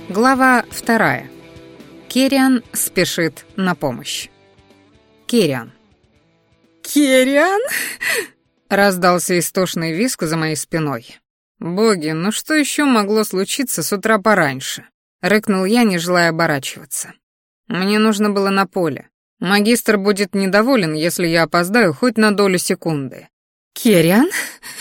Глава 2. Керриан спешит на помощь. Керриан. «Керриан?» — раздался истошный визг за моей спиной. «Боги, ну что еще могло случиться с утра пораньше?» — рыкнул я, не желая оборачиваться. «Мне нужно было на поле. Магистр будет недоволен, если я опоздаю хоть на долю секунды». «Керриан,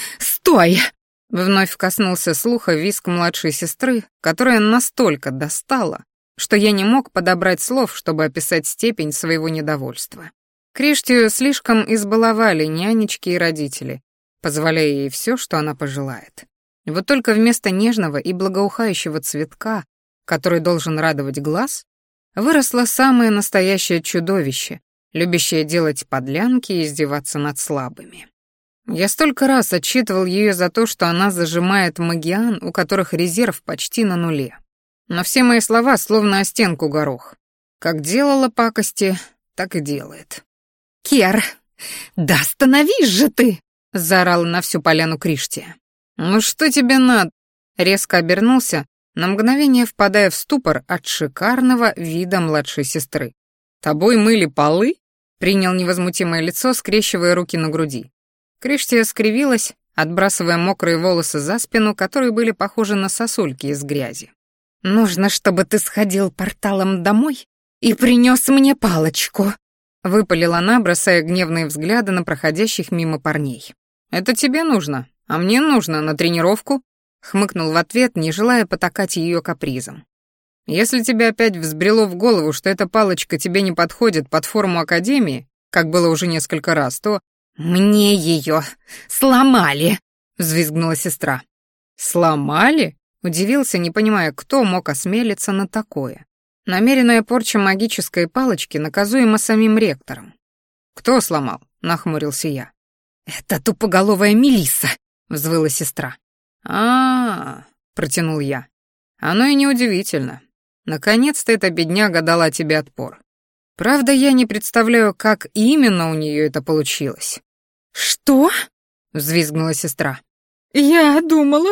стой!» Вновь коснулся слуха визг младшей сестры, которая настолько достала, что я не мог подобрать слов, чтобы описать степень своего недовольства. Криштию слишком избаловали нянечки и родители, позволяя ей все, что она пожелает. Вот только вместо нежного и благоухающего цветка, который должен радовать глаз, выросло самое настоящее чудовище, любящее делать подлянки и издеваться над слабыми. Я столько раз отчитывал ее за то, что она зажимает магиан, у которых резерв почти на нуле. Но все мои слова словно о стенку горох. Как делала пакости, так и делает. «Кер, да остановись же ты!» — заорала на всю поляну Криштия. «Ну что тебе надо?» Резко обернулся, на мгновение впадая в ступор от шикарного вида младшей сестры. «Тобой мыли полы?» — принял невозмутимое лицо, скрещивая руки на груди. Криштия скривилась, отбрасывая мокрые волосы за спину, которые были похожи на сосульки из грязи. «Нужно, чтобы ты сходил порталом домой и принес мне палочку», — выпалила она, бросая гневные взгляды на проходящих мимо парней. «Это тебе нужно, а мне нужно на тренировку», — хмыкнул в ответ, не желая потакать ее капризом. «Если тебе опять взбрело в голову, что эта палочка тебе не подходит под форму академии, как было уже несколько раз, то...» «Мне ее сломали!» — взвизгнула сестра. «Сломали?» — удивился, не понимая, кто мог осмелиться на такое. Намеренная порча магической палочки наказуема самим ректором. «Кто сломал?» — нахмурился я. «Это тупоголовая Мелисса!» — взвыла сестра. Протянул я. «Оно и неудивительно. Наконец-то эта бедняга дала тебе отпор. Правда, я не представляю, как именно у нее это получилось». «Что?» — взвизгнула сестра. «Я думала...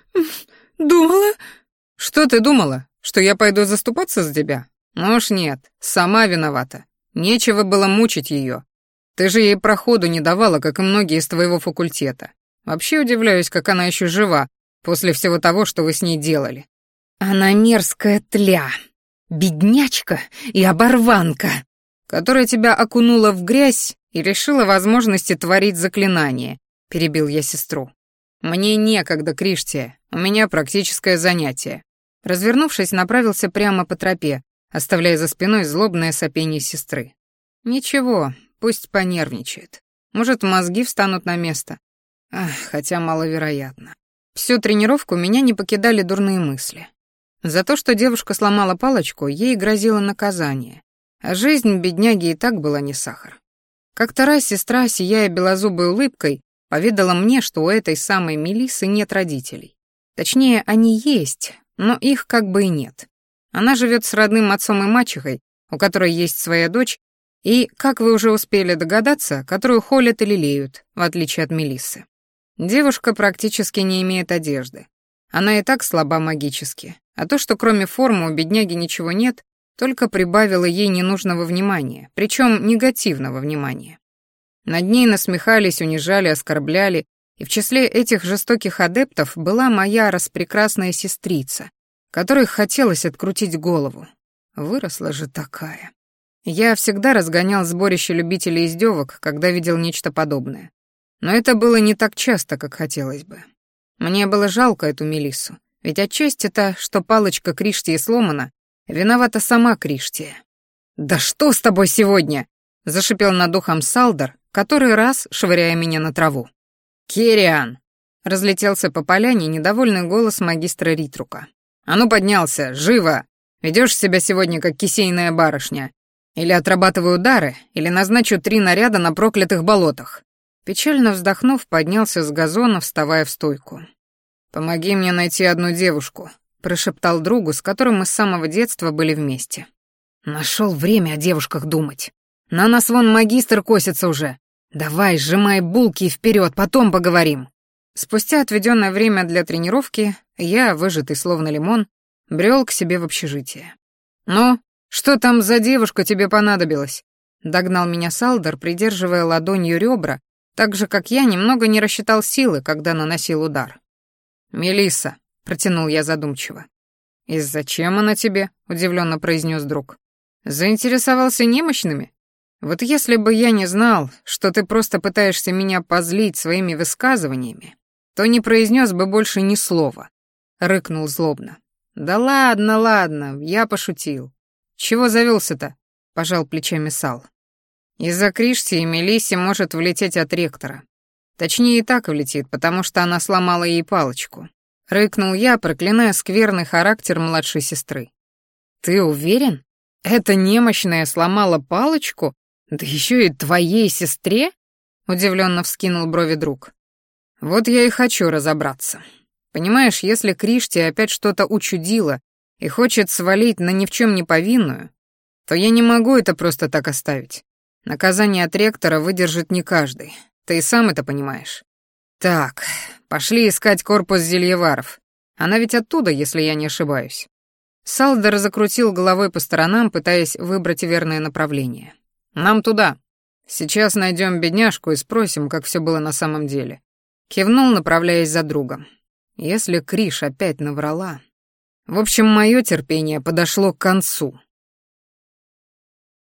«Что ты думала? Что я пойду заступаться за тебя? Ну уж нет, сама виновата. Нечего было мучить ее. Ты же ей проходу не давала, как и многие из твоего факультета. Вообще удивляюсь, как она еще жива после всего того, что вы с ней делали». «Она мерзкая тля, беднячка и оборванка, которая тебя окунула в грязь и решила возможности творить заклинания», — перебил я сестру. «Мне некогда, Криштия, у меня практическое занятие». Развернувшись, направился прямо по тропе, оставляя за спиной злобное сопение сестры. «Ничего, пусть понервничает. Может, мозги встанут на место. Хотя маловероятно». Всю тренировку меня не покидали дурные мысли. За то, что девушка сломала палочку, ей грозило наказание. А жизнь бедняги и так была не сахар. Как-то раз сестра, сияя белозубой улыбкой, поведала мне, что у этой самой Мелиссы нет родителей. Точнее, они есть, но их как бы и нет. Она живет с родным отцом и мачехой, у которой есть своя дочь, и, как вы уже успели догадаться, которую холят и лелеют, в отличие от Мелиссы. Девушка практически не имеет одежды. Она и так слаба магически, а то, что кроме формы у бедняги ничего нет, только прибавило ей ненужного внимания, причем негативного внимания. Над ней насмехались, унижали, оскорбляли, и в числе этих жестоких адептов была моя распрекрасная сестрица, которой хотелось открутить голову. Выросла же такая. Я всегда разгонял сборище любителей издевок, когда видел нечто подобное. Но это было не так часто, как хотелось бы. Мне было жалко эту Мелиссу, ведь отчасти-то, что палочка Криштии сломана, виновата сама Криштия. «Да что с тобой сегодня?» — зашипел над ухом Салдар, который раз швыряя меня на траву. «Керриан!» — разлетелся по поляне недовольный голос магистра Ритрука. «А ну поднялся, живо! Ведёшь себя сегодня как кисейная барышня. Или отрабатываю удары, или назначу 3 наряда на проклятых болотах». Печально вздохнув, поднялся с газона, вставая в стойку. «Помоги мне найти одну девушку», — прошептал другу, с которым мы с самого детства были вместе. «Нашёл время о девушках думать. На нас вон магистр косится уже. Давай, сжимай булки и вперед, потом поговорим». Спустя отведенное время для тренировки, я, выжатый словно лимон, брел к себе в общежитие. «Ну, что там за девушка тебе понадобилась?» Догнал меня Салдер, придерживая ладонью ребра, так же, как я немного не рассчитал силы, когда наносил удар. «Мелисса», — протянул я задумчиво. «И зачем она тебе?» — удивленно произнес друг. «Заинтересовался немощными? Вот если бы я не знал, что ты просто пытаешься меня позлить своими высказываниями, то не произнес бы больше ни слова», — рыкнул злобно. «Да ладно, ладно, я пошутил. Чего завелся-то?» — пожал плечами Сал. «Из-за Кришти и Мелисси может влететь от ректора. Точнее, и так влетит, потому что она сломала ей палочку». Рыкнул я, проклиная скверный характер младшей сестры. «Ты уверен? Эта немощная сломала палочку? Да еще и твоей сестре?» Удивленно вскинул брови друг. «Вот я и хочу разобраться. Понимаешь, если Кришти опять что-то учудила и хочет свалить на ни в чем не повинную, то я не могу это просто так оставить. Наказание от ректора выдержит не каждый. Ты и сам это понимаешь. Так, пошли искать корпус зельеваров. Она ведь оттуда, если я не ошибаюсь». Салдер закрутил головой по сторонам, пытаясь выбрать верное направление. «Нам туда. Сейчас найдем бедняжку и спросим, как все было на самом деле». Кивнул, направляясь за другом. Если Криш опять наврала... В общем, мое терпение подошло к концу.